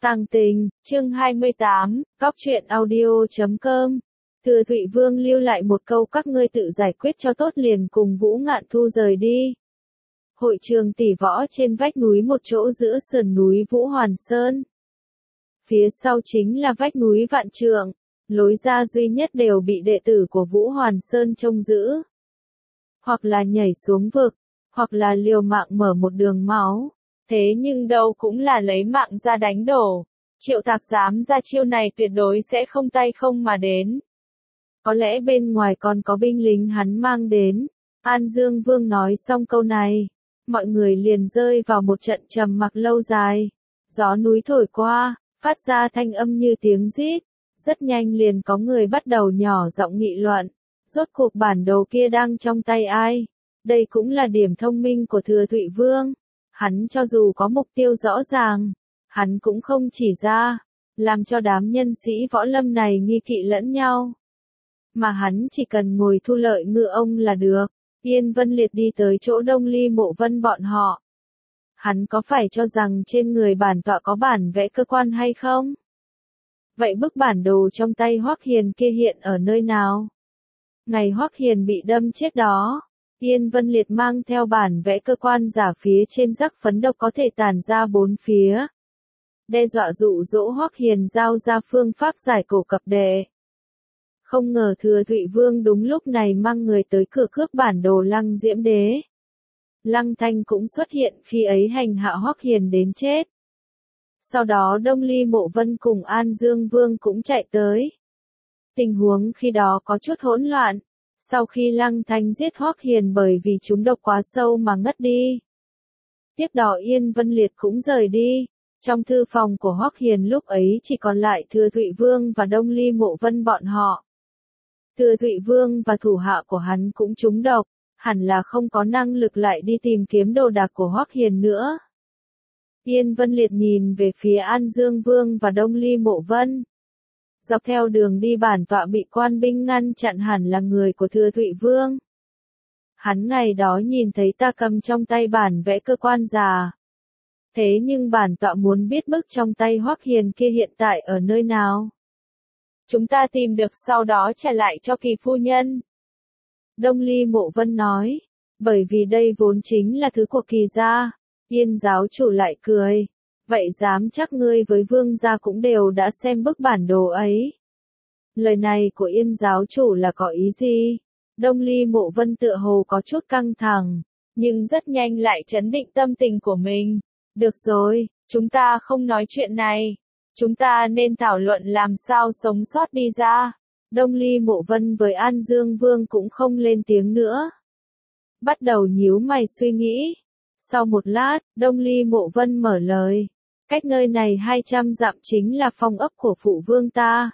Tàng Tình, chương 28, Cóc truyện audio.com. Thừa Thụy Vương lưu lại một câu các ngươi tự giải quyết cho tốt liền cùng Vũ Ngạn Thu rời đi. Hội trường tỷ võ trên vách núi một chỗ giữa sườn núi Vũ Hoàn Sơn. Phía sau chính là vách núi Vạn Trượng, lối ra duy nhất đều bị đệ tử của Vũ Hoàn Sơn trông giữ. Hoặc là nhảy xuống vực, hoặc là liều mạng mở một đường máu. Thế nhưng đâu cũng là lấy mạng ra đánh đổ. Triệu Tạc dám ra chiêu này tuyệt đối sẽ không tay không mà đến. Có lẽ bên ngoài còn có binh lính hắn mang đến. An Dương Vương nói xong câu này, mọi người liền rơi vào một trận trầm mặc lâu dài. Gió núi thổi qua, phát ra thanh âm như tiếng rít. Rất nhanh liền có người bắt đầu nhỏ giọng nghị luận. Rốt cuộc bản đồ kia đang trong tay ai? Đây cũng là điểm thông minh của Thừa Thụy Vương. Hắn cho dù có mục tiêu rõ ràng, hắn cũng không chỉ ra, làm cho đám nhân sĩ võ lâm này nghi kỵ lẫn nhau. Mà hắn chỉ cần ngồi thu lợi ngựa ông là được. Yên Vân Liệt đi tới chỗ Đông Ly Mộ Vân bọn họ. Hắn có phải cho rằng trên người bản tọa có bản vẽ cơ quan hay không? Vậy bức bản đồ trong tay Hoắc Hiền kia hiện ở nơi nào? Ngày Hoắc Hiền bị đâm chết đó. Yên Vân Liệt mang theo bản vẽ cơ quan giả phía trên rắc phấn độc có thể tản ra bốn phía. Đe dọa dụ dỗ Hoắc Hiền giao ra phương pháp giải cổ cập đệ. Không ngờ Thừa Thụy Vương đúng lúc này mang người tới cửa cướp bản đồ Lăng Diễm Đế. Lăng Thanh cũng xuất hiện khi ấy hành hạ Hoắc Hiền đến chết. Sau đó Đông Ly Mộ Vân cùng An Dương Vương cũng chạy tới. Tình huống khi đó có chút hỗn loạn. Sau khi Lăng Thanh giết Hoắc Hiền bởi vì chúng độc quá sâu mà ngất đi. Tiếp đó Yên Vân Liệt cũng rời đi. Trong thư phòng của Hoắc Hiền lúc ấy chỉ còn lại Thừa Thụy Vương và Đông Ly Mộ Vân bọn họ. Thừa Thụy Vương và thủ hạ của hắn cũng trúng độc, hẳn là không có năng lực lại đi tìm kiếm đồ đạc của Hoắc Hiền nữa. Yên Vân Liệt nhìn về phía An Dương Vương và Đông Ly Mộ Vân. Dọc theo đường đi bản tọa bị quan binh ngăn chặn hẳn là người của Thừa Thụy Vương. Hắn ngày đó nhìn thấy ta cầm trong tay bản vẽ cơ quan già. Thế nhưng bản tọa muốn biết bức trong tay Hoắc Hiền kia hiện tại ở nơi nào. Chúng ta tìm được sau đó trả lại cho Kỳ phu nhân. Đông Ly Mộ Vân nói, bởi vì đây vốn chính là thứ của Kỳ gia. Yên giáo chủ lại cười. Vậy dám chắc ngươi với Vương gia cũng đều đã xem bức bản đồ ấy. Lời này của Yên giáo chủ là có ý gì? Đông Ly Mộ Vân tựa hồ có chút căng thẳng, nhưng rất nhanh lại trấn định tâm tình của mình. Được rồi, chúng ta không nói chuyện này. Chúng ta nên thảo luận làm sao sống sót đi ra. Đông Ly Mộ Vân với An Dương Vương cũng không lên tiếng nữa. Bắt đầu nhíu mày suy nghĩ. Sau một lát, Đông Ly Mộ Vân mở lời. Cách nơi này 200 dặm chính là phong ấp của phụ vương ta.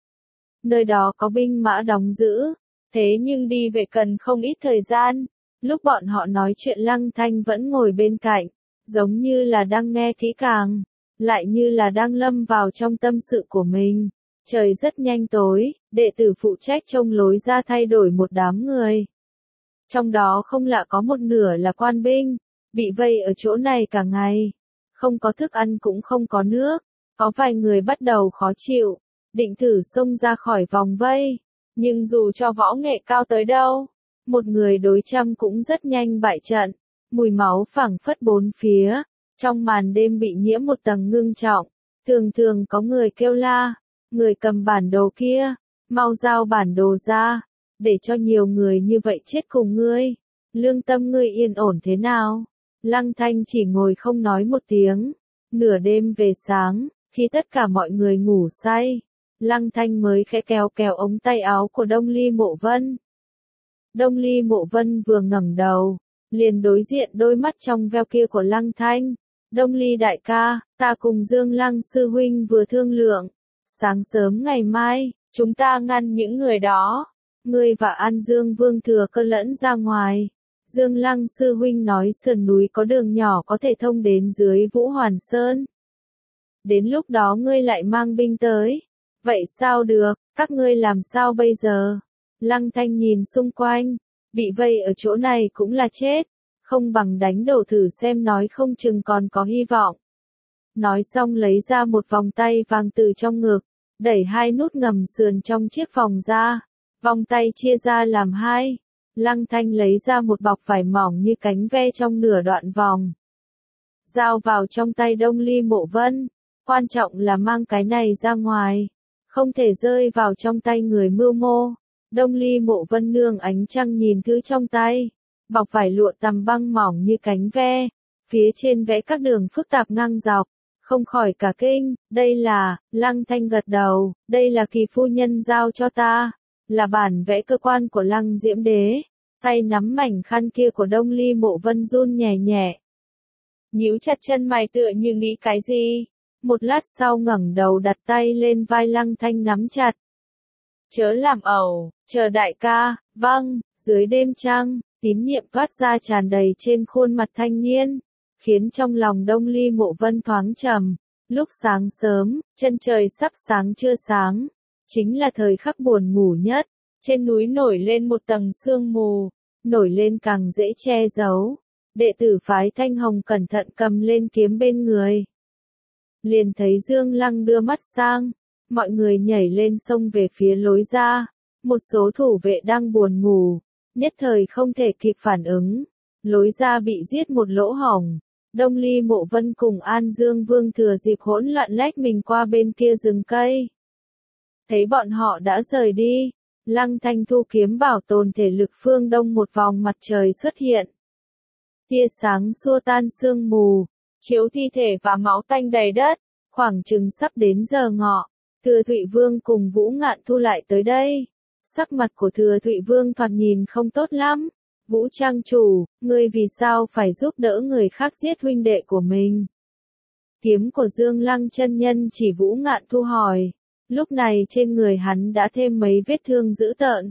Nơi đó có binh mã đóng giữ. Thế nhưng đi về cần không ít thời gian. Lúc bọn họ nói chuyện Lăng Thanh vẫn ngồi bên cạnh. Giống như là đang nghe kỹ càng. Lại như là đang lâm vào trong tâm sự của mình. Trời rất nhanh tối, đệ tử phụ trách trông lối ra thay đổi một đám người. Trong đó không lạ có một nửa là quan binh, bị vây ở chỗ này cả ngày. Không có thức ăn cũng không có nước, có vài người bắt đầu khó chịu, định thử xông ra khỏi vòng vây. Nhưng dù cho võ nghệ cao tới đâu, một người đối trăm cũng rất nhanh bại trận. Mùi máu phảng phất bốn phía. Trong màn đêm bị nhiễm một tầng ngưng trọng, thường thường có người kêu la, người cầm bản đồ kia, mau giao bản đồ ra, để cho nhiều người như vậy chết cùng ngươi. Lương tâm ngươi yên ổn thế nào? Lăng Thanh chỉ ngồi không nói một tiếng. Nửa đêm về sáng, khi tất cả mọi người ngủ say, Lăng Thanh mới khẽ kéo kéo ống tay áo của Đông Ly Mộ Vân. Đông Ly Mộ Vân vừa ngẩng đầu, liền đối diện đôi mắt trong veo kia của Lăng Thanh. Đông Ly đại ca, ta cùng Dương Lăng sư huynh vừa thương lượng. Sáng sớm ngày mai, chúng ta ngăn những người đó. Ngươi và An Dương Vương thừa cơ lẫn ra ngoài. Dương Lăng sư huynh nói sườn núi có đường nhỏ có thể thông đến dưới Vũ Hoàn Sơn. Đến lúc đó ngươi lại mang binh tới. Vậy sao được, các ngươi làm sao bây giờ? Lăng Thanh nhìn xung quanh, bị vây ở chỗ này cũng là chết. Không bằng đánh đổ thử xem nói không chừng còn có hy vọng. Nói xong lấy ra một vòng tay vàng từ trong ngực, đẩy hai nút ngầm sườn trong chiếc vòng ra. Vòng tay chia ra làm hai. Lăng Thanh lấy ra một bọc vải mỏng như cánh ve trong nửa đoạn vòng. Giao vào trong tay Đông Ly Mộ Vân. Quan trọng là mang cái này ra ngoài. Không thể rơi vào trong tay người mưu mô. Đông Ly Mộ Vân nương ánh trăng nhìn thứ trong tay. Bọc vải lụa tằm băng mỏng như cánh ve. Phía trên vẽ các đường phức tạp ngang dọc. Không khỏi cả kinh, đây là, Lăng Thanh gật đầu, đây là Kỳ phu nhân giao cho ta. Là bản vẽ cơ quan của Lăng Diễm Đế. Tay nắm mảnh khăn kia của Đông Ly Mộ Vân run nhẹ nhẹ. Nhíu chặt chân mày tựa như nghĩ cái gì. Một lát sau ngẩng đầu đặt tay lên vai Lăng Thanh nắm chặt. Chớ làm ẩu, chờ đại ca, vâng, dưới đêm trăng, tín nhiệm toát ra tràn đầy trên khuôn mặt thanh niên, khiến trong lòng Đông Ly Mộ Vân thoáng trầm. Lúc sáng sớm, chân trời sắp sáng chưa sáng, chính là thời khắc buồn ngủ nhất, trên núi nổi lên một tầng sương mù, nổi lên càng dễ che giấu. Đệ tử phái Thanh Hồng cẩn thận cầm lên kiếm bên người. Liền thấy Dương Lăng đưa mắt sang, mọi người nhảy lên sông về phía lối ra, một số thủ vệ đang buồn ngủ, nhất thời không thể kịp phản ứng, lối ra bị giết một lỗ hổng. Đông Ly Mộ Vân cùng An Dương Vương thừa dịp hỗn loạn lách mình qua bên kia rừng cây. Thấy bọn họ đã rời đi, Lăng Thanh thu kiếm bảo tồn thể lực phương đông một vòng mặt trời xuất hiện. Tia sáng xua tan sương mù, chiếu thi thể và máu tanh đầy đất, khoảng chừng sắp đến giờ ngọ, Thừa Thụy Vương cùng Vũ Ngạn Thu lại tới đây. Sắc mặt của Thừa Thụy Vương thoạt nhìn không tốt lắm. Vũ trang chủ, ngươi vì sao phải giúp đỡ người khác giết huynh đệ của mình? Kiếm của Dương Lăng chân nhân chỉ Vũ Ngạn Thu hỏi. Lúc này trên người hắn đã thêm mấy vết thương dữ tợn.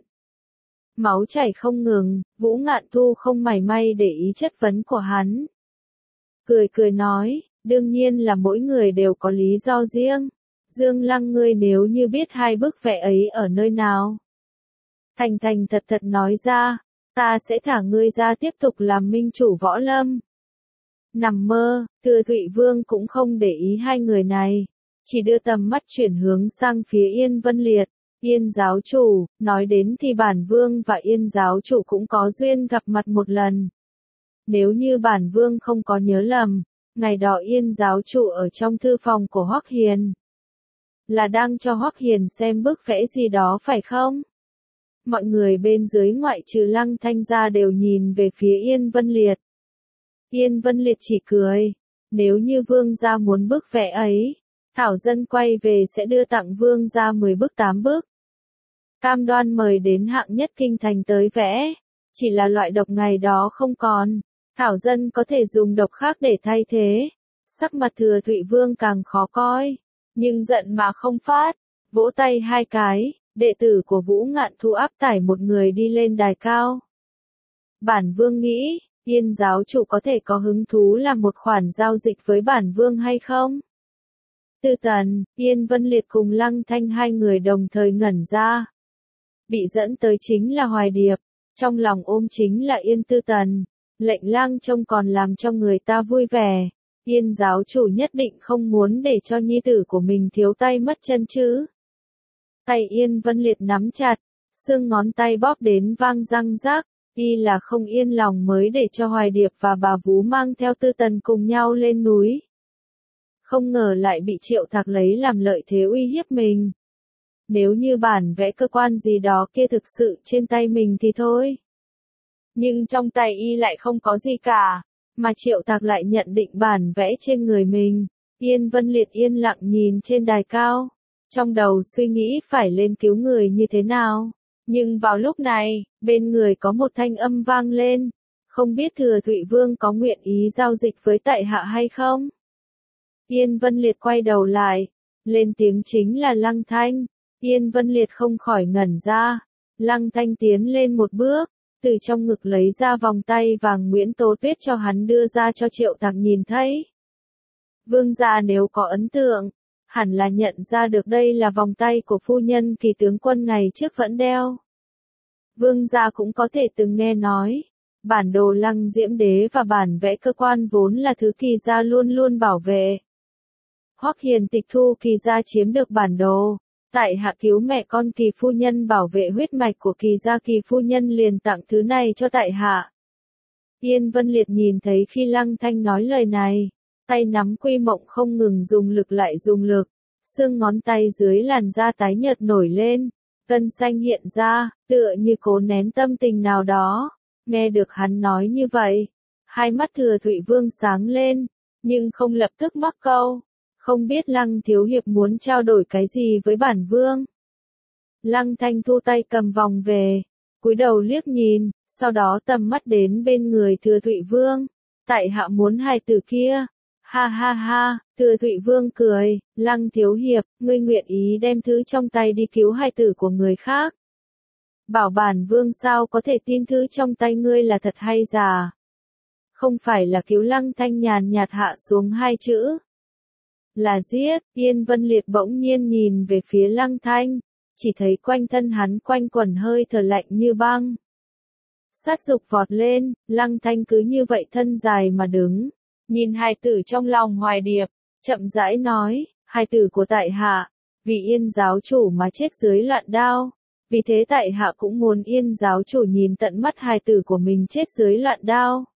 Máu chảy không ngừng, Vũ Ngạn Thu không mảy may để ý chất vấn của hắn. Cười cười nói, đương nhiên là mỗi người đều có lý do riêng. Dương Lăng ngươi nếu như biết hai bức vẽ ấy ở nơi nào. Thành thành thật thật nói ra, ta sẽ thả ngươi ra tiếp tục làm minh chủ võ lâm. Nằm mơ, Thừa Thụy Vương cũng không để ý hai người này, chỉ đưa tầm mắt chuyển hướng sang phía Yên Vân Liệt. Yên giáo chủ, nói đến thì bản vương và Yên giáo chủ cũng có duyên gặp mặt một lần. Nếu như bản vương không có nhớ lầm, ngày đó Yên giáo chủ ở trong thư phòng của Hoắc Hiền. Là đang cho Hoắc Hiền xem bức vẽ gì đó phải không? Mọi người bên dưới ngoại trừ Lăng Thanh ra đều nhìn về phía Yên Vân Liệt. Yên Vân Liệt chỉ cười, nếu như vương gia muốn bức vẽ ấy, Thảo dân quay về sẽ đưa tặng vương gia 10 bức 8 bức. Cam đoan mời đến hạng nhất kinh thành tới vẽ, chỉ là loại độc ngày đó không còn, Thảo dân có thể dùng độc khác để thay thế. Sắc mặt Thừa Thụy Vương càng khó coi, nhưng giận mà không phát, vỗ tay hai cái, đệ tử của Vũ Ngạn Thu áp tải một người đi lên đài cao. Bản vương nghĩ, Yên giáo chủ có thể có hứng thú làm một khoản giao dịch với bản vương hay không? Tư Tần, Yên Vân Liệt cùng Lăng Thanh hai người đồng thời ngẩn ra. Bị dẫn tới chính là Hoài Điệp, trong lòng ôm chính là Yên Tư Tần, lệnh lang trông còn làm cho người ta vui vẻ. Yên giáo chủ nhất định không muốn để cho nhi tử của mình thiếu tay mất chân chứ. Tay Yên Vân Liệt nắm chặt, xương ngón tay bóp đến vang răng rác, y là không yên lòng mới để cho Hoài Điệp và bà Vú mang theo Tư Tần cùng nhau lên núi. Không ngờ lại bị Triệu Thạc lấy làm lợi thế uy hiếp mình. Nếu như bản vẽ cơ quan gì đó kia thực sự trên tay mình thì thôi. Nhưng trong tay y lại không có gì cả, mà Triệu Thạc lại nhận định bản vẽ trên người mình. Yên Vân Liệt yên lặng nhìn trên đài cao, trong đầu suy nghĩ phải lên cứu người như thế nào. Nhưng vào lúc này, bên người có một thanh âm vang lên, không biết Thừa Thụy Vương có nguyện ý giao dịch với tại hạ hay không? Yên Vân Liệt quay đầu lại, lên tiếng chính là Lăng Thanh. Yên Vân Liệt không khỏi ngẩn ra, Lăng Thanh tiến lên một bước, từ trong ngực lấy ra vòng tay vàng Nguyễn Tố Tuyết cho hắn đưa ra cho Triệu Thạc nhìn thấy. Vương gia nếu có ấn tượng, hẳn là nhận ra được đây là vòng tay của phu nhân Kỳ tướng quân ngày trước vẫn đeo. Vương gia cũng có thể từng nghe nói, bản đồ Lăng Diễm Đế và bản vẽ cơ quan vốn là thứ Kỳ gia luôn luôn bảo vệ. Hoắc Hiền tịch thu Kỳ gia chiếm được bản đồ. Tại hạ cứu mẹ con Kỳ phu nhân bảo vệ huyết mạch của Kỳ gia, Kỳ phu nhân liền tặng thứ này cho tại hạ. Yên Vân Liệt nhìn thấy khi Lăng Thanh nói lời này, tay nắm quy mộng không ngừng dùng lực lại dùng lực, xương ngón tay dưới làn da tái nhợt nổi lên, gân xanh hiện ra, tựa như cố nén tâm tình nào đó. Nghe được hắn nói như vậy, hai mắt Thừa Thụy Vương sáng lên, nhưng không lập tức mắc câu. Không biết Lăng thiếu hiệp muốn trao đổi cái gì với bản vương. Lăng Thanh thu tay cầm vòng về, cúi đầu liếc nhìn, sau đó tầm mắt đến bên người Thừa Thụy Vương. Tại hạ muốn hài tử kia. Ha ha ha, Thừa Thụy Vương cười, Lăng thiếu hiệp, ngươi nguyện ý đem thứ trong tay đi cứu hài tử của người khác. Bảo bản vương sao có thể tin thứ trong tay ngươi là thật hay giả. Không phải là cứu. Lăng Thanh nhàn nhạt hạ xuống hai chữ. Là giết. Yên Vân Liệt bỗng nhiên nhìn về phía Lăng Thanh, chỉ thấy quanh thân hắn quanh quẩn hơi thở lạnh như băng. Sát dục vọt lên, Lăng Thanh cứ như vậy thân dài mà đứng, nhìn hài tử trong lòng Hoài Điệp, chậm rãi nói, hài tử của tại hạ, vì Yên giáo chủ mà chết dưới loạn đao, vì thế tại hạ cũng muốn Yên giáo chủ nhìn tận mắt hài tử của mình chết dưới loạn đao.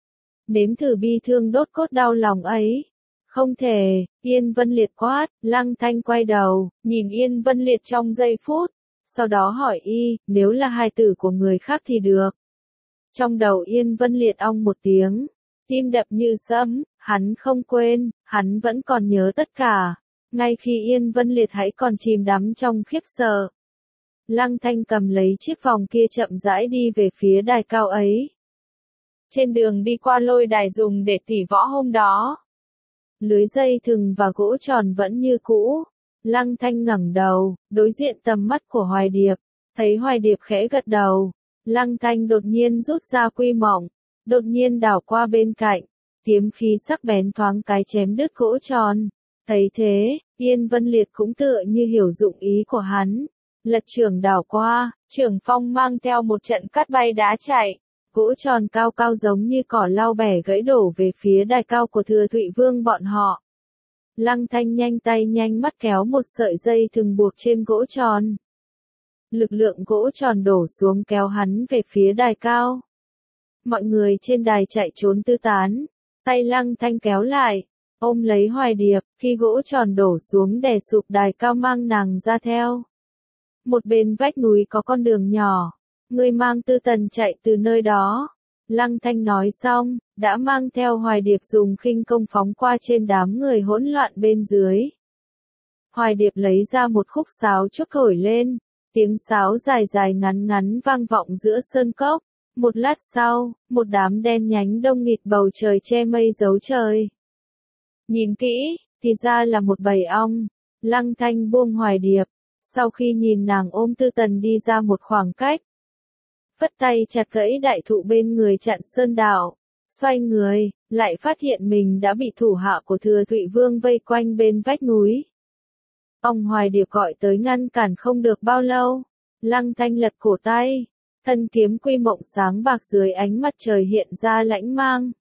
Nếm thử bi thương đốt cốt đau lòng ấy. Không thể. Yên Vân Liệt quát. Lăng Thanh quay đầu, nhìn Yên Vân Liệt trong giây phút, sau đó hỏi y, nếu là hài tử của người khác thì được. Trong đầu Yên Vân Liệt ong một tiếng, tim đập như sấm, hắn không quên, hắn vẫn còn nhớ tất cả, ngay khi Yên Vân Liệt hãy còn chìm đắm trong khiếp sợ. Lăng Thanh cầm lấy chiếc vòng kia chậm rãi đi về phía đài cao ấy. Trên đường đi qua lôi đài dùng để tỉ võ hôm đó, lưới dây thừng và gỗ tròn vẫn như cũ. Lăng Thanh ngẩng đầu, đối diện tầm mắt của Hoài Điệp, thấy Hoài Điệp khẽ gật đầu. Lăng Thanh đột nhiên rút ra quy mộng, đột nhiên đảo qua bên cạnh, kiếm khí sắc bén thoáng cái chém đứt gỗ tròn. Thấy thế, Yên Vân Liệt cũng tựa như hiểu dụng ý của hắn, lật chưởng đảo qua, chưởng phong mang theo một trận cắt bay đá chạy. Gỗ tròn cao cao giống như cỏ lau bẻ gãy đổ về phía đài cao của Thừa Thụy Vương bọn họ. Lăng Thanh nhanh tay nhanh mắt kéo một sợi dây thừng buộc trên gỗ tròn. Lực lượng gỗ tròn đổ xuống kéo hắn về phía đài cao. Mọi người trên đài chạy trốn tứ tán, tay Lăng Thanh kéo lại, ôm lấy Hoài Điệp, khi gỗ tròn đổ xuống đè sụp đài cao mang nàng ra theo. Một bên vách núi có con đường nhỏ. Ngươi mang Tư Tần chạy từ nơi đó. Lăng Thanh nói xong, đã mang theo Hoài Điệp dùng khinh công phóng qua trên đám người hỗn loạn bên dưới. Hoài Điệp lấy ra một khúc sáo trúc thổi lên, tiếng sáo dài dài ngắn ngắn vang vọng giữa sơn cốc. Một lát sau, một đám đen nhánh đông nghịt bầu trời che mây giấu trời. Nhìn kỹ, thì ra là một bầy ong. Lăng Thanh buông Hoài Điệp, sau khi nhìn nàng ôm Tư Tần đi ra một khoảng cách, phất tay chặt gãy đại thụ bên người chặn sơn đạo, xoay người, lại phát hiện mình đã bị thủ hạ của Thừa Thụy Vương vây quanh bên vách núi. Ông Hoài Điệp gọi tới ngăn cản không được bao lâu, Lăng Thanh lật cổ tay, thân kiếm quy mộng sáng bạc dưới ánh mặt trời hiện ra lãnh mang.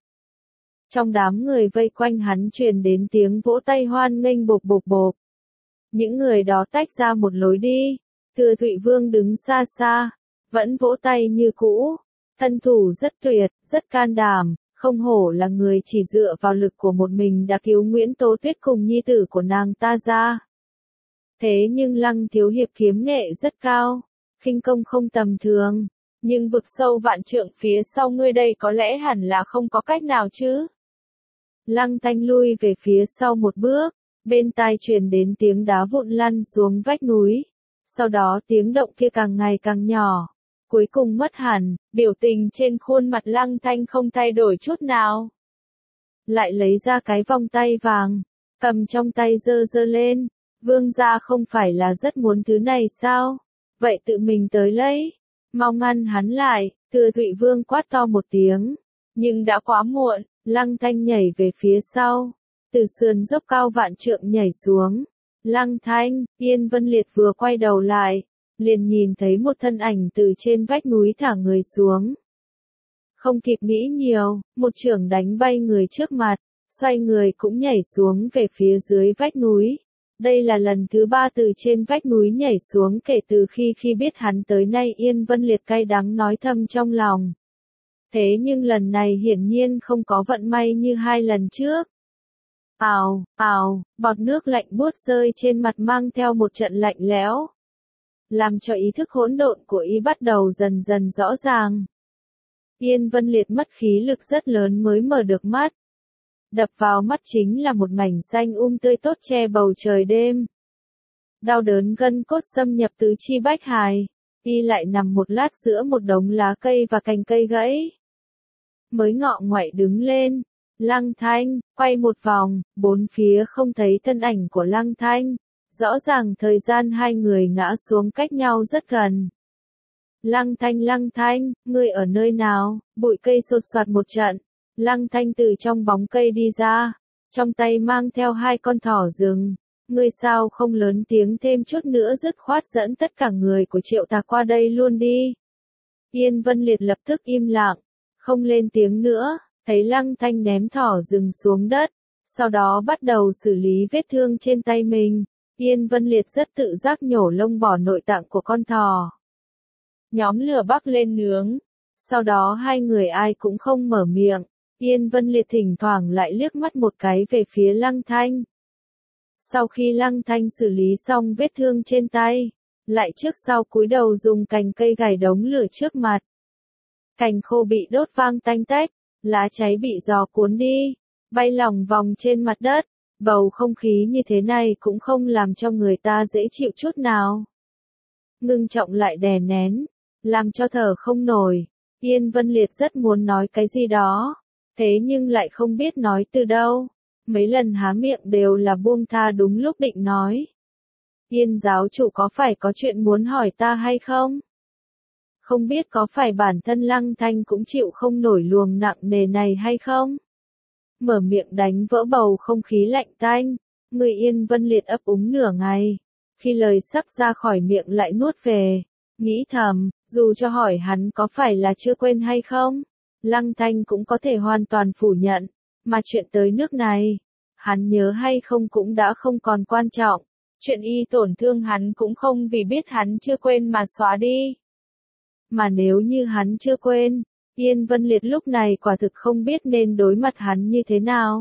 Trong đám người vây quanh hắn truyền đến tiếng vỗ tay hoan nghênh bộp bộp bộp. Những người đó tách ra một lối đi, Thừa Thụy Vương đứng xa xa, vẫn vỗ tay như cũ, thân thủ rất tuyệt, rất can đảm, không hổ là người chỉ dựa vào lực của một mình đã cứu Nguyễn Tố Tuyết cùng nhi tử của nàng ta ra. Thế nhưng Lăng thiếu hiệp kiếm nghệ rất cao, khinh công không tầm thường, nhưng vực sâu vạn trượng phía sau ngươi đây có lẽ hẳn là không có cách nào chứ. Lăng Thanh lui về phía sau một bước, bên tai truyền đến tiếng đá vụn lăn xuống vách núi, sau đó tiếng động kia càng ngày càng nhỏ. Cuối cùng mất hẳn, biểu tình trên khuôn mặt Lăng Thanh không thay đổi chút nào. Lại lấy ra cái vòng tay vàng, cầm trong tay giơ giơ lên, vương gia không phải là rất muốn thứ này sao? Vậy tự mình tới lấy, mau ngăn hắn lại. Thừa Thụy Vương quát to một tiếng, nhưng đã quá muộn. Lăng Thanh nhảy về phía sau, từ sườn dốc cao vạn trượng nhảy xuống. Lăng Thanh, Yên Vân Liệt vừa quay đầu lại, liền nhìn thấy một thân ảnh từ trên vách núi thả người xuống. Không kịp nghĩ nhiều, một chưởng đánh bay người trước mặt, xoay người cũng nhảy xuống về phía dưới vách núi. Đây là lần thứ 3 từ trên vách núi nhảy xuống kể từ khi biết hắn tới nay. Yên Vân Liệt cay đắng nói thầm trong lòng. Thế nhưng lần này hiển nhiên không có vận may như 2 lần trước. Ào, ào, bọt nước lạnh buốt rơi trên mặt mang theo một trận lạnh lẽo, làm cho ý thức hỗn độn của y bắt đầu dần dần rõ ràng. Yên Vân Liệt mất khí lực rất lớn mới mở được mắt. Đập vào mắt chính là một mảnh xanh tươi tốt che bầu trời đêm. Đau đớn gân cốt xâm nhập tứ chi bách hài, y lại nằm một lát giữa một đống lá cây và cành cây gãy. Mới ngọ ngoại đứng lên, Lăng Thanh, quay một vòng, bốn phía không thấy thân ảnh của Lăng Thanh. Rõ ràng thời gian hai người ngã xuống cách nhau rất gần. Lăng Thanh, ngươi ở nơi nào? Bụi cây sột soạt một trận. Lăng Thanh từ trong bóng cây đi ra, trong tay mang theo 2 con thỏ rừng. Ngươi sao không lớn tiếng thêm chút nữa, dứt khoát dẫn tất cả người của Triệu Tà qua đây luôn đi. Yên Vân Liệt lập tức im lặng, không lên tiếng nữa, thấy Lăng Thanh ném thỏ rừng xuống đất, sau đó bắt đầu xử lý vết thương trên tay mình. Yên Vân Liệt rất tự giác nhổ lông bỏ nội tạng của con thỏ. Nhóm lửa bắc lên nướng. Sau đó hai người ai cũng không mở miệng. Yên Vân Liệt thỉnh thoảng lại liếc mắt một cái về phía Lăng Thanh. Sau khi Lăng Thanh xử lý xong vết thương trên tay, lại trước sau cúi đầu dùng cành cây gài đống lửa trước mặt. Cành khô bị đốt vang tanh tách, lá cháy bị gió cuốn đi, bay lòng vòng trên mặt đất. Bầu không khí như thế này cũng không làm cho người ta dễ chịu chút nào. Ngưng trọng lại đè nén, làm cho thở không nổi. Yên Vân Liệt rất muốn nói cái gì đó, thế nhưng lại không biết nói từ đâu. Mấy lần há miệng đều là buông tha đúng lúc định nói. Yên giáo chủ có phải có chuyện muốn hỏi ta hay không? Không biết có phải bản thân Lăng Thanh cũng chịu không nổi luồng nặng nề này hay không? Mở miệng đánh vỡ bầu không khí lạnh tanh, người Yên Vân Liệt ấp úng nửa ngày, khi lời sắp ra khỏi miệng lại nuốt về, nghĩ thầm, dù cho hỏi hắn có phải là chưa quên hay không, Lăng Thanh cũng có thể hoàn toàn phủ nhận, mà chuyện tới nước này, hắn nhớ hay không cũng đã không còn quan trọng, chuyện y tổn thương hắn cũng không vì biết hắn chưa quên mà xóa đi. Mà nếu như hắn chưa quên, Yên Vân Liệt lúc này quả thực không biết nên đối mặt hắn như thế nào.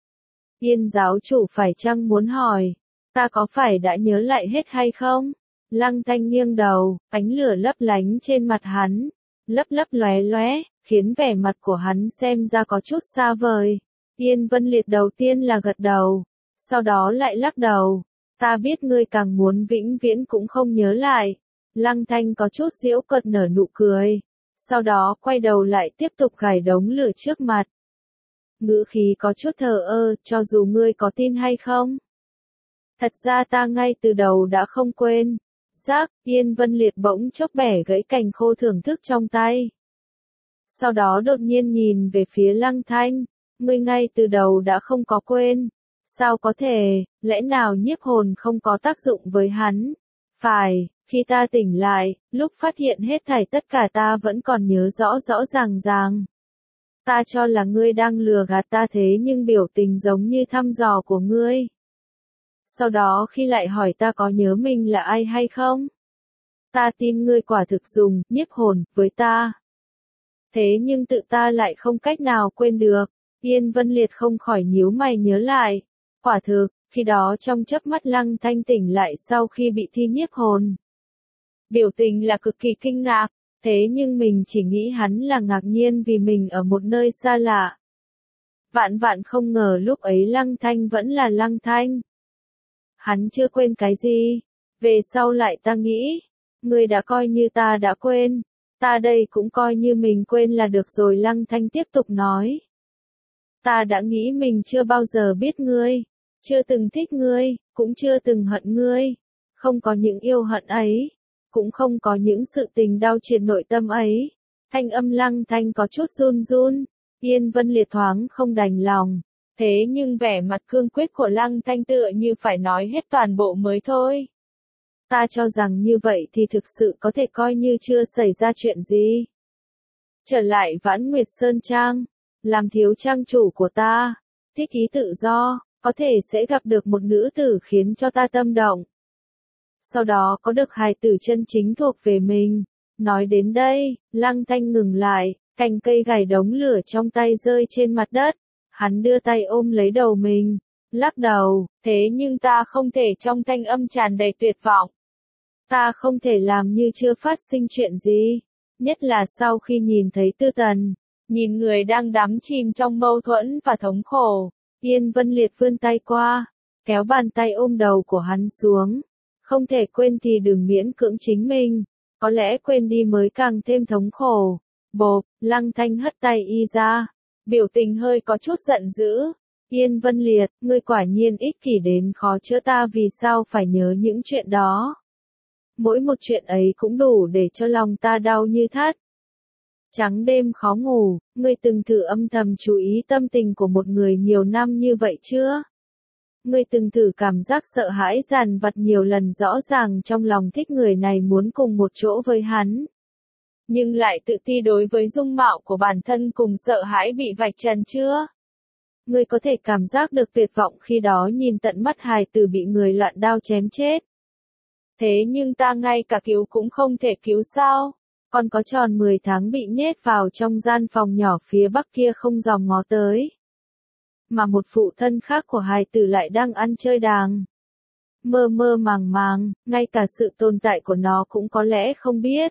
Yên giáo chủ phải chăng muốn hỏi, ta có phải đã nhớ lại hết hay không? Lăng Thanh nghiêng đầu, ánh lửa lấp lánh trên mặt hắn, lấp lấp lóe lóe, khiến vẻ mặt của hắn xem ra có chút xa vời. Yên Vân Liệt đầu tiên là gật đầu, sau đó lại lắc đầu. Ta biết ngươi càng muốn vĩnh viễn cũng không nhớ lại. Lăng Thanh có chút giễu cợt nở nụ cười. Sau đó quay đầu lại tiếp tục gài đống lửa trước mặt. Ngữ khí có chút thờ ơ, cho dù ngươi có tin hay không. Thật ra ta ngay từ đầu đã không quên. Rác, Yên Vân Liệt bỗng chốc bẻ gãy cành khô thưởng thức trong tay. Sau đó đột nhiên nhìn về phía Lăng Thanh. Ngươi ngay từ đầu đã không có quên. Sao có thể, lẽ nào nhiếp hồn không có tác dụng với hắn? Phải, khi ta tỉnh lại, lúc phát hiện hết thảy tất cả ta vẫn còn nhớ rõ rõ ràng ràng. Ta cho là ngươi đang lừa gạt ta thế nhưng biểu tình giống như thăm dò của ngươi. Sau đó khi lại hỏi ta có nhớ mình là ai hay không? Ta tin ngươi quả thực dùng nhiếp hồn với ta. Thế nhưng tự ta lại không cách nào quên được. Yên Vân Liệt không khỏi nhíu mày nhớ lại. Quả thực, khi đó trong chớp mắt Lăng Thanh tỉnh lại sau khi bị thi nhiếp hồn. Biểu tình là cực kỳ kinh ngạc, thế nhưng mình chỉ nghĩ hắn là ngạc nhiên vì mình ở một nơi xa lạ. Vạn vạn không ngờ lúc ấy Lăng Thanh vẫn là Lăng Thanh. Hắn chưa quên cái gì, về sau lại ta nghĩ, người đã coi như ta đã quên, ta đây cũng coi như mình quên là được rồi. Lăng Thanh tiếp tục nói. Ta đã nghĩ mình chưa bao giờ biết ngươi, chưa từng thích ngươi, cũng chưa từng hận ngươi, không có những yêu hận ấy, cũng không có những sự tình đau triệt nội tâm ấy. Thanh âm Lăng Thanh có chút run run, Yên Vân Liệt thoáng không đành lòng, thế nhưng vẻ mặt cương quyết của Lăng Thanh tựa như phải nói hết toàn bộ mới thôi. Ta cho rằng như vậy thì thực sự có thể coi như chưa xảy ra chuyện gì. Trở lại Vãn Nguyệt Sơn Trang, làm thiếu trang chủ của ta, thích ý tự do, có thể sẽ gặp được một nữ tử khiến cho ta tâm động. Sau đó có được hài tử chân chính thuộc về mình. Nói đến đây, Lăng Thanh ngừng lại, cành cây gài đống lửa trong tay rơi trên mặt đất. Hắn đưa tay ôm lấy đầu mình, lắc đầu, thế nhưng ta không thể, trong thanh âm tràn đầy tuyệt vọng. Ta không thể làm như chưa phát sinh chuyện gì, nhất là sau khi nhìn thấy Tư Tần, nhìn người đang đắm chìm trong mâu thuẫn và thống khổ. Yên Vân Liệt vươn tay qua, kéo bàn tay ôm đầu của hắn xuống. Không thể quên thì đừng miễn cưỡng chính mình, có lẽ quên đi mới càng thêm thống khổ. Bộp, Lăng Thanh hất tay y ra, biểu tình hơi có chút giận dữ. Yên Vân Liệt, ngươi quả nhiên ích kỷ đến khó chữa, ta vì sao phải nhớ những chuyện đó. Mỗi một chuyện ấy cũng đủ để cho lòng ta đau như thắt. Trắng đêm khó ngủ, ngươi từng thử âm thầm chú ý tâm tình của một người nhiều năm như vậy chưa? Ngươi từng thử cảm giác sợ hãi dằn vặt nhiều lần rõ ràng trong lòng thích người này muốn cùng một chỗ với hắn. Nhưng lại tự ti đối với dung mạo của bản thân cùng sợ hãi bị vạch trần chưa? Ngươi có thể cảm giác được tuyệt vọng khi đó nhìn tận mắt hài tử bị người loạn đao chém chết. Thế nhưng ta ngay cả cứu cũng không thể cứu sao? Còn có tròn 10 tháng bị nhét vào trong gian phòng nhỏ phía bắc kia không dòm ngó tới. Mà một phụ thân khác của hài tử lại đang ăn chơi đàng. Mơ mơ màng màng, ngay cả sự tồn tại của nó cũng có lẽ không biết.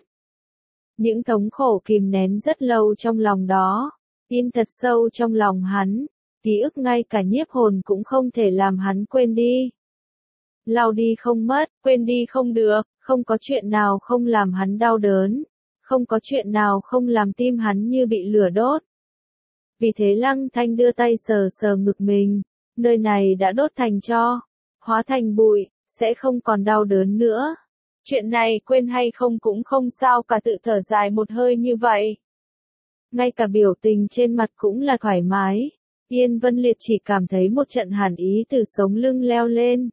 Những thống khổ kìm nén rất lâu trong lòng đó, in thật sâu trong lòng hắn, ký ức ngay cả nhiếp hồn cũng không thể làm hắn quên đi. Lau đi không mất, quên đi không được, không có chuyện nào không làm hắn đau đớn, không có chuyện nào không làm tim hắn như bị lửa đốt. Vì thế Lăng Thanh đưa tay sờ sờ ngực mình, nơi này đã đốt thành tro, hóa thành bụi, sẽ không còn đau đớn nữa. Chuyện này quên hay không cũng không sao cả, tự thở dài một hơi như vậy. Ngay cả biểu tình trên mặt cũng là thoải mái. Yên Vân Liệt chỉ cảm thấy một trận hàn ý từ sống lưng leo lên.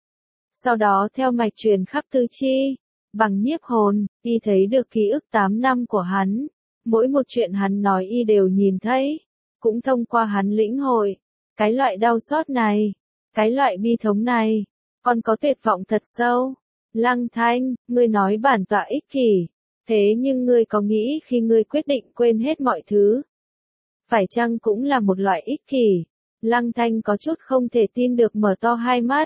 Sau đó theo mạch truyền khắp tứ chi, bằng nhiếp hồn, y thấy được ký ức 8 năm của hắn. Mỗi một chuyện hắn nói y đều nhìn thấy, cũng thông qua hắn lĩnh hội. Cái loại đau xót này, cái loại bi thống này, còn có tuyệt vọng thật sâu. Lăng Thanh, ngươi nói bản tọa ích kỷ, thế nhưng ngươi có nghĩ khi ngươi quyết định quên hết mọi thứ, phải chăng cũng là một loại ích kỷ? Lăng Thanh có chút không thể tin được mở to hai mắt.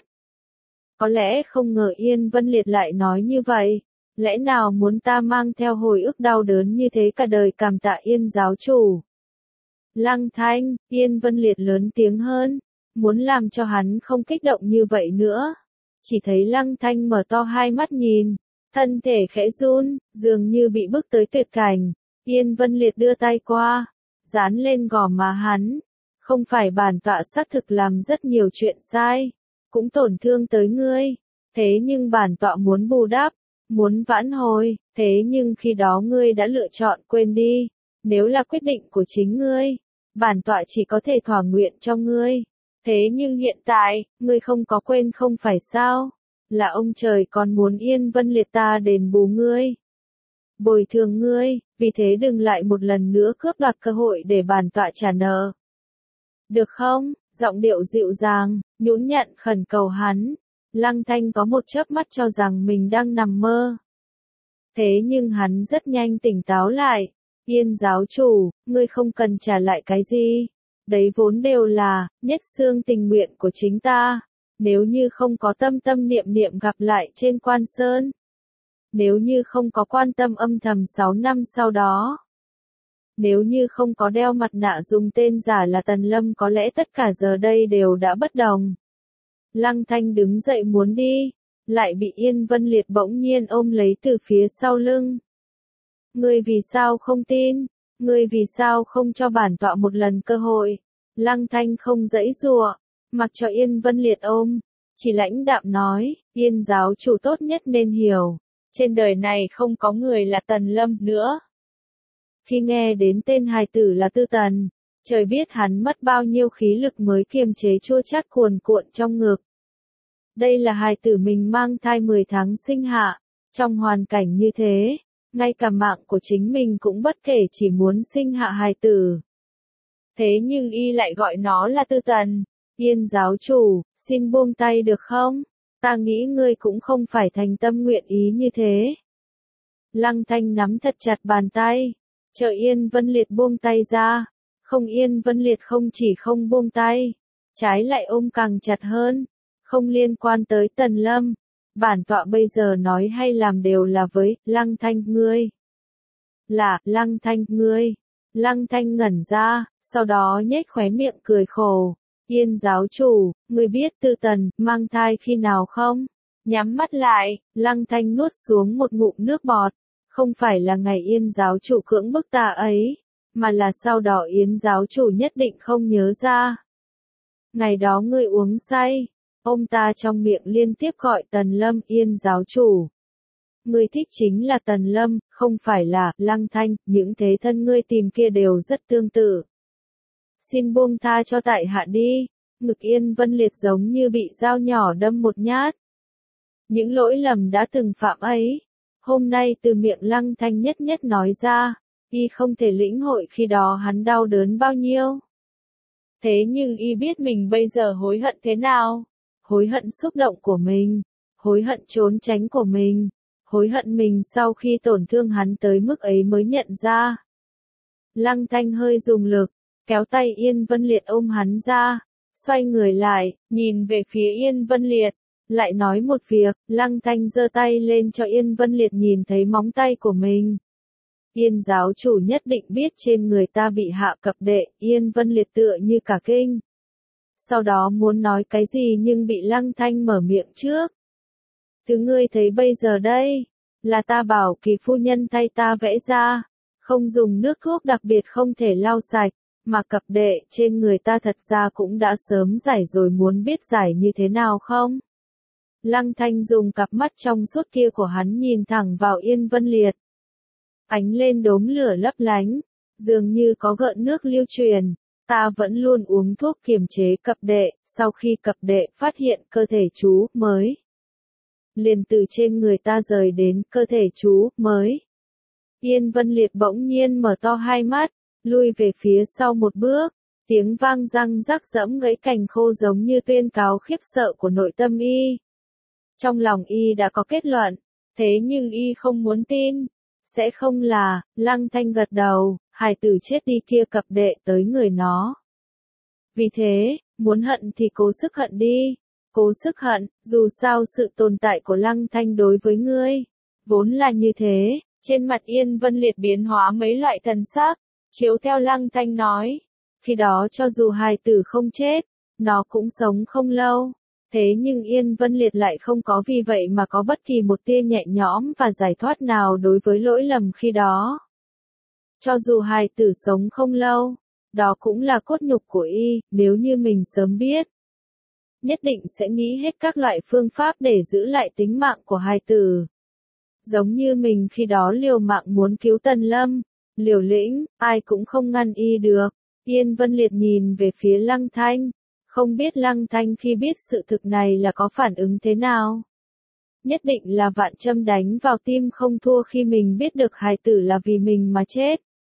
Có lẽ không ngờ Yên Vân Liệt lại nói như vậy. Lẽ nào muốn ta mang theo hồi ức đau đớn như thế cả đời? Cảm tạ Yên giáo chủ. Lăng Thanh, Yên Vân Liệt lớn tiếng hơn, muốn làm cho hắn không kích động như vậy nữa. Chỉ thấy Lăng Thanh mở to hai mắt nhìn, thân thể khẽ run, dường như bị bức tới tuyệt cảnh. Yên Vân Liệt đưa tay qua, dán lên gò má hắn. Không phải bản tọa xác thực làm rất nhiều chuyện sai, cũng tổn thương tới ngươi. Thế nhưng bản tọa muốn bù đắp, muốn vãn hồi, thế nhưng khi đó ngươi đã lựa chọn quên đi. Nếu là quyết định của chính ngươi, bản tọa chỉ có thể thỏa nguyện cho ngươi. Thế nhưng hiện tại, ngươi không có quên không phải sao? Là ông trời còn muốn Yên Vân Liệt ta đền bù ngươi, bồi thường ngươi, vì thế đừng lại một lần nữa cướp đoạt cơ hội để bản tọa trả nợ. Được không? Giọng điệu dịu dàng, nhũn nhặn khẩn cầu hắn. Lăng Thanh có một chớp mắt cho rằng mình đang nằm mơ. Thế nhưng hắn rất nhanh tỉnh táo lại. Yên giáo chủ, ngươi không cần trả lại cái gì. Đấy vốn đều là nhất xương tình nguyện của chính ta. Nếu như không có tâm tâm niệm niệm gặp lại trên Quan Sơn, nếu như không có quan tâm âm thầm 6 năm sau đó, nếu như không có đeo mặt nạ dùng tên giả là Tần Lâm, có lẽ tất cả giờ đây đều đã bất đồng. Lăng Thanh đứng dậy muốn đi, lại bị Yên Vân Liệt bỗng nhiên ôm lấy từ phía sau lưng. Ngươi vì sao không tin? Ngươi vì sao không cho bản tọa một lần cơ hội? Lăng Thanh không giãy giụa, mặc cho Yên Vân Liệt ôm, chỉ lãnh đạm nói, Yên giáo chủ tốt nhất nên hiểu, trên đời này không có người là Tần Lâm nữa. Khi nghe đến tên hài tử là Tư Tần, trời biết hắn mất bao nhiêu khí lực mới kiềm chế chua chát cuồn cuộn trong ngực. Đây là hài tử mình mang thai 10 tháng sinh hạ, trong hoàn cảnh như thế, ngay cả mạng của chính mình cũng bất kể, chỉ muốn sinh hạ hài tử. Thế nhưng y lại gọi nó là Tư Tần. Yên giáo chủ, xin buông tay được không? Ta nghĩ ngươi cũng không phải thành tâm nguyện ý như thế. Lăng Thanh nắm thật chặt bàn tay. Chờ Yên Vân Liệt buông tay ra. Không, Yên Vân Liệt không chỉ không buông tay, trái lại ôm càng chặt hơn. Không liên quan tới Tần Lâm. Bản tọa bây giờ nói hay làm đều là với Lăng Thanh ngươi. Là Lăng Thanh ngươi. Lăng Thanh ngẩn ra, sau đó nhếch khóe miệng cười khổ. Yên giáo chủ, ngươi biết Tư Tần mang thai khi nào không? Nhắm mắt lại, Lăng Thanh nuốt xuống một ngụm nước bọt. Không phải là ngày Yên giáo chủ cưỡng bức ta ấy, mà là sau đó Yến giáo chủ nhất định không nhớ ra. Ngày đó ngươi uống say, ông ta trong miệng liên tiếp gọi Tần Lâm Yên giáo chủ. Ngươi thích chính là Tần Lâm, không phải là Lăng Thanh, những thế thân ngươi tìm kia đều rất tương tự. Xin buông tha cho tại hạ đi. Ngực Yên Vân Liệt giống như bị dao nhỏ đâm một nhát. Những lỗi lầm đã từng phạm ấy, hôm nay từ miệng Lăng Thanh nhất nhất nói ra, y không thể lĩnh hội khi đó hắn đau đớn bao nhiêu. Thế nhưng y biết mình bây giờ hối hận thế nào? Hối hận xúc động của mình, hối hận trốn tránh của mình, hối hận mình sau khi tổn thương hắn tới mức ấy mới nhận ra. Lăng Thanh hơi dùng lực, kéo tay Yên Vân Liệt ôm hắn ra, xoay người lại, nhìn về phía Yên Vân Liệt, lại nói một việc. Lăng Thanh giơ tay lên cho Yên Vân Liệt nhìn thấy móng tay của mình. Yên giáo chủ nhất định biết trên người ta bị hạ cập đệ. Yên Vân Liệt tựa như cả kinh. Sau đó muốn nói cái gì nhưng bị Lăng Thanh mở miệng trước. Thứ ngươi thấy bây giờ đây, là ta bảo Kỳ phu nhân thay ta vẽ ra, không dùng nước thuốc đặc biệt không thể lau sạch, mà cập đệ trên người ta thật ra cũng đã sớm giải rồi, muốn biết giải như thế nào không? Lăng Thanh dùng cặp mắt trong suốt kia của hắn nhìn thẳng vào Yên Vân Liệt. Ánh lên đốm lửa lấp lánh, dường như có gợn nước lưu truyền. Ta vẫn luôn uống thuốc kiềm chế cập đệ, sau khi cập đệ phát hiện cơ thể chú mới, liền từ trên người ta rời đến cơ thể chú mới. Yên Vân Liệt bỗng nhiên mở to hai mắt, lui về phía sau một bước, tiếng vang răng rắc giẫm gãy cành khô giống như tuyên cáo khiếp sợ của nội tâm y. Trong lòng y đã có kết luận, thế nhưng y không muốn tin. Sẽ không là. Lăng Thanh gật đầu, hài tử chết đi kia cập đệ tới người nó. Vì thế, muốn hận thì cố sức hận đi. Cố sức hận, dù sao sự tồn tại của Lăng Thanh đối với ngươi vốn là như thế. Trên mặt Yên Vân Liệt biến hóa mấy loại thần sắc, chiếu theo Lăng Thanh nói. Khi đó cho dù hài tử không chết, nó cũng sống không lâu. Thế nhưng Yên Vân Liệt lại không có vì vậy mà có bất kỳ một tia nhẹ nhõm và giải thoát nào đối với lỗi lầm khi đó. Cho dù hài tử sống không lâu, đó cũng là cốt nhục của y. Nếu như mình sớm biết, nhất định sẽ nghĩ hết các loại phương pháp để giữ lại tính mạng của hài tử. Giống như mình khi đó liều mạng muốn cứu Tần Lâm, liều lĩnh, ai cũng không ngăn y được. Yên Vân Liệt nhìn về phía Lăng Thanh, không biết Lăng Thanh khi biết sự thực này là có phản ứng thế nào. Nhất định là vạn châm đánh vào tim không thua khi mình biết được hài tử là vì mình mà chết.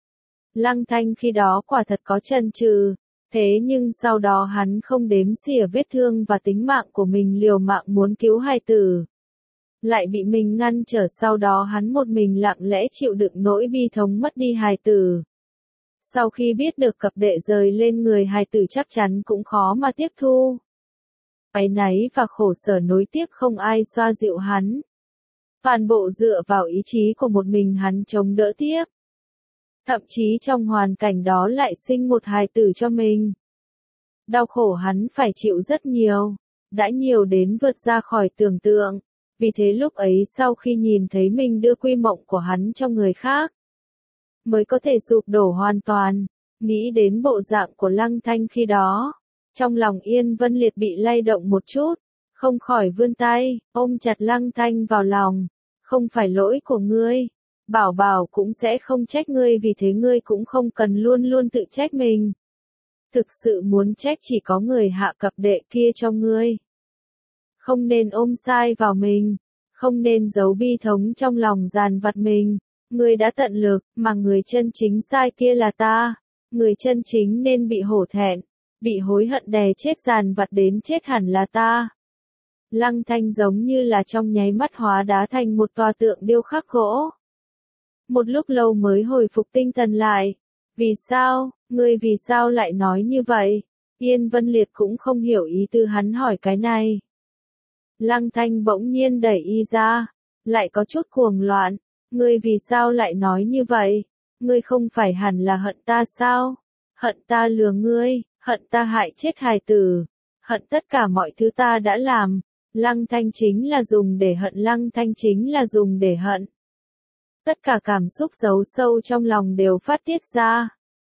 Lăng Thanh khi đó quả thật có chần chừ, thế nhưng sau đó hắn không đếm xỉa vết thương và tính mạng của mình, liều mạng muốn cứu hài tử. Lại bị mình ngăn trở, sau đó hắn một mình lặng lẽ chịu đựng nỗi bi thống mất đi hài tử. Sau khi biết được cập đệ rời lên người hài tử chắc chắn cũng khó mà tiếp thu. Áy náy và khổ sở nối tiếp không ai xoa dịu hắn. Toàn bộ dựa vào ý chí của một mình hắn chống đỡ tiếp. Thậm chí trong hoàn cảnh đó lại sinh một hài tử cho mình. Đau khổ hắn phải chịu rất nhiều, đã nhiều đến vượt ra khỏi tưởng tượng. Vì thế lúc ấy sau khi nhìn thấy mình đưa quy mộng của hắn cho người khác, mới có thể sụp đổ hoàn toàn. Nghĩ đến bộ dạng của Lăng Thanh khi đó, trong lòng Yên Vân Liệt bị lay động một chút, không khỏi vươn tay, ôm chặt Lăng Thanh vào lòng. Không phải lỗi của ngươi, bảo bảo cũng sẽ không trách ngươi, vì thế ngươi cũng không cần luôn luôn tự trách mình. Thực sự muốn trách chỉ có người hạ cập đệ kia cho ngươi. Không nên ôm sai vào mình, không nên giấu bi thống trong lòng dằn vặt mình. Ngươi đã tận lực, mà người chân chính sai kia là ta. Người chân chính nên bị hổ thẹn, bị hối hận đè chết dàn vặt đến chết hẳn là ta. Lăng Thanh giống như là trong nháy mắt hóa đá thành một tòa tượng điêu khắc gỗ. Một lúc lâu mới hồi phục tinh thần lại. Vì sao, ngươi vì sao lại nói như vậy? Yên Vân Liệt cũng không hiểu ý tư hắn hỏi cái này. Lăng Thanh bỗng nhiên đẩy y ra, lại có chút cuồng loạn. Ngươi vì sao lại nói như vậy? Ngươi không phải hẳn là hận ta sao? Hận ta lừa ngươi, hận ta hại chết hài tử, hận tất cả mọi thứ ta đã làm. Lăng Thanh chính là dùng để hận, Lăng Thanh chính là dùng để hận. Tất cả cảm xúc giấu sâu trong lòng đều phát tiết ra.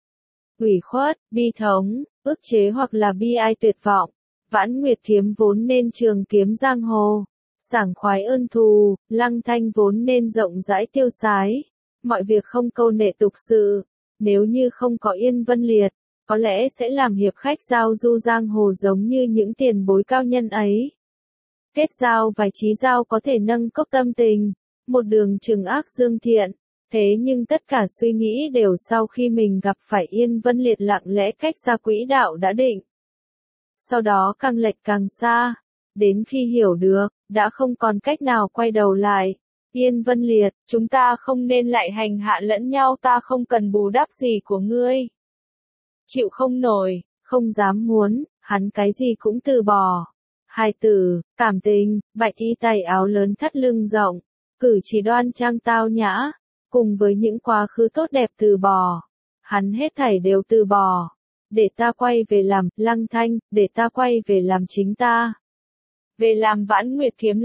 Ủy khuất, bi thống, ức chế hoặc là bi ai tuyệt vọng. Vãn Nguyệt Kiếm vốn nên trường kiếm giang hồ, sảng khoái ơn thù, Lăng Thanh vốn nên rộng rãi tiêu sái, mọi việc không câu nệ tục sự. Nếu như không có Yên Vân Liệt, có lẽ sẽ làm hiệp khách giao du giang hồ giống như những tiền bối cao nhân ấy. Kết giao vài chí giao có thể nâng cốc tâm tình, một đường trừng ác dương thiện. Thế nhưng tất cả suy nghĩ đều sau khi mình gặp phải Yên Vân Liệt lặng lẽ cách xa quỹ đạo đã định. Sau đó càng lệch càng xa, đến khi hiểu được, đã không còn cách nào quay đầu lại. Yên Vân Liệt, chúng ta không nên lại hành hạ lẫn nhau, ta không cần bù đắp gì của ngươi. Chịu không nổi, không dám muốn, hắn cái gì cũng từ bỏ. Hài tử, cảm tình, bạch y tay áo lớn thắt lưng rộng, cử chỉ đoan trang tao nhã, cùng với những quá khứ tốt đẹp từ bỏ. Hắn hết thảy đều từ bỏ. Để ta quay về làm, Lăng Thanh, để ta quay về làm chính ta. Về làm Vãn Nguyệt Kiếm.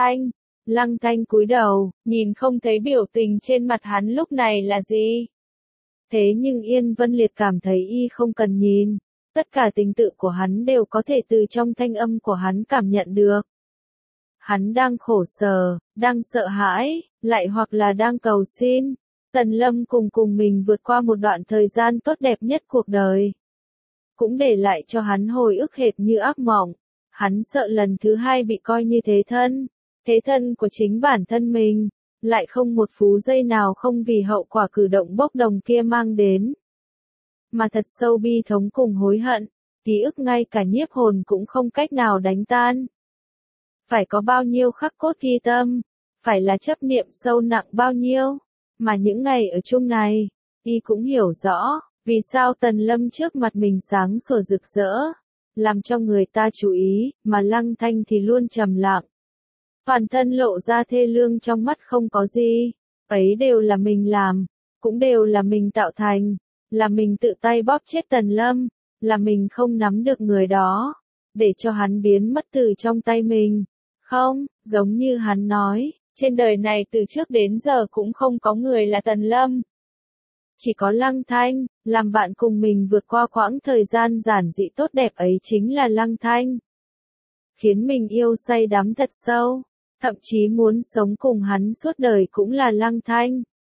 Lăng Thanh cúi đầu, nhìn không thấy biểu tình trên mặt hắn lúc này là gì. Thế nhưng Yên Vân Liệt cảm thấy y không cần nhìn. Tất cả tình tự của hắn đều có thể từ trong thanh âm của hắn cảm nhận được. Hắn đang khổ sở, đang sợ hãi, lại hoặc là đang cầu xin. Tần Lâm cùng mình vượt qua một đoạn thời gian tốt đẹp nhất cuộc đời. Cũng để lại cho hắn hồi ức hệt như ác mộng. Hắn sợ lần thứ hai bị coi như thế thân của chính bản thân mình, lại không một phút giây nào không vì hậu quả cử động bốc đồng kia mang đến. Mà thật sâu bi thống cùng hối hận, ký ức ngay cả nhiếp hồn cũng không cách nào đánh tan. Phải có bao nhiêu khắc cốt ghi tâm, phải là chấp niệm sâu nặng bao nhiêu, mà những ngày ở chung này, y cũng hiểu rõ, vì sao Tần Lâm trước mặt mình sáng sủa rực rỡ, làm cho người ta chú ý, mà Lăng Thanh thì luôn trầm lặng. Toàn thân lộ ra thê lương trong mắt không có gì, ấy đều là mình làm, cũng đều là mình tạo thành, là mình tự tay bóp chết Tần Lâm, là mình không nắm được người đó, để cho hắn biến mất từ trong tay mình. Không, giống như hắn nói, trên đời này từ trước đến giờ cũng không có người là Tần Lâm. Chỉ có Lăng Thanh, làm bạn cùng mình vượt qua quãng thời gian giản dị tốt đẹp ấy chính là Lăng Thanh. Khiến mình yêu say đắm thật sâu, thậm chí muốn sống cùng hắn suốt đời cũng là Lăng Thanh.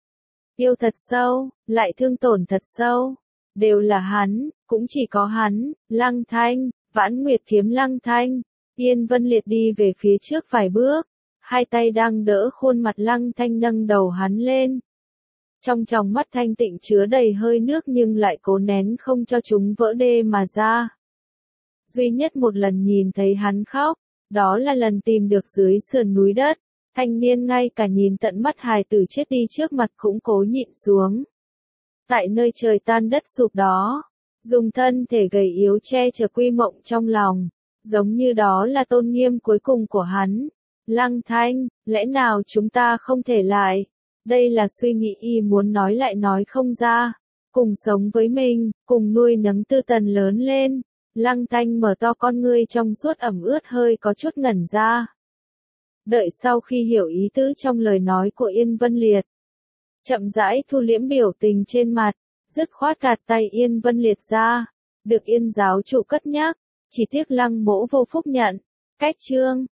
Yêu thật sâu, lại thương tổn thật sâu, đều là hắn, cũng chỉ có hắn, Lăng Thanh, Vãn Nguyệt Kiếm. Lăng Thanh. Yên Vân Liệt đi về phía trước vài bước, hai tay đang đỡ khuôn mặt Lăng Thanh, nâng đầu hắn lên. Trong tròng mắt thanh tịnh chứa đầy hơi nước nhưng lại cố nén không cho chúng vỡ đê mà ra. Duy nhất một lần nhìn thấy hắn khóc, đó là lần tìm được dưới sườn núi đất. Thanh niên ngay cả nhìn tận mắt hài tử chết đi trước mặt cũng cố nhịn xuống. Tại nơi trời tan đất sụp đó, dùng thân thể gầy yếu che chở quy mộng trong lòng, giống như đó là tôn nghiêm cuối cùng của hắn. Lăng Thanh, lẽ nào chúng ta không thể lại? Đây là suy nghĩ y muốn nói lại nói không ra. Cùng sống với mình, cùng nuôi nấng Tư Tần lớn lên. Lăng Thanh mở to con ngươi trong suốt ẩm ướt hơi có chút ngẩn ra. Đợi sau khi hiểu ý tứ trong lời nói của Yên Vân Liệt, chậm rãi thu liễm biểu tình trên mặt, dứt khoát gạt tay Yên Vân Liệt ra. Được Yên giáo chủ cất nhắc, chỉ tiếc Lăng mỗ vô phúc nhận. Cách chương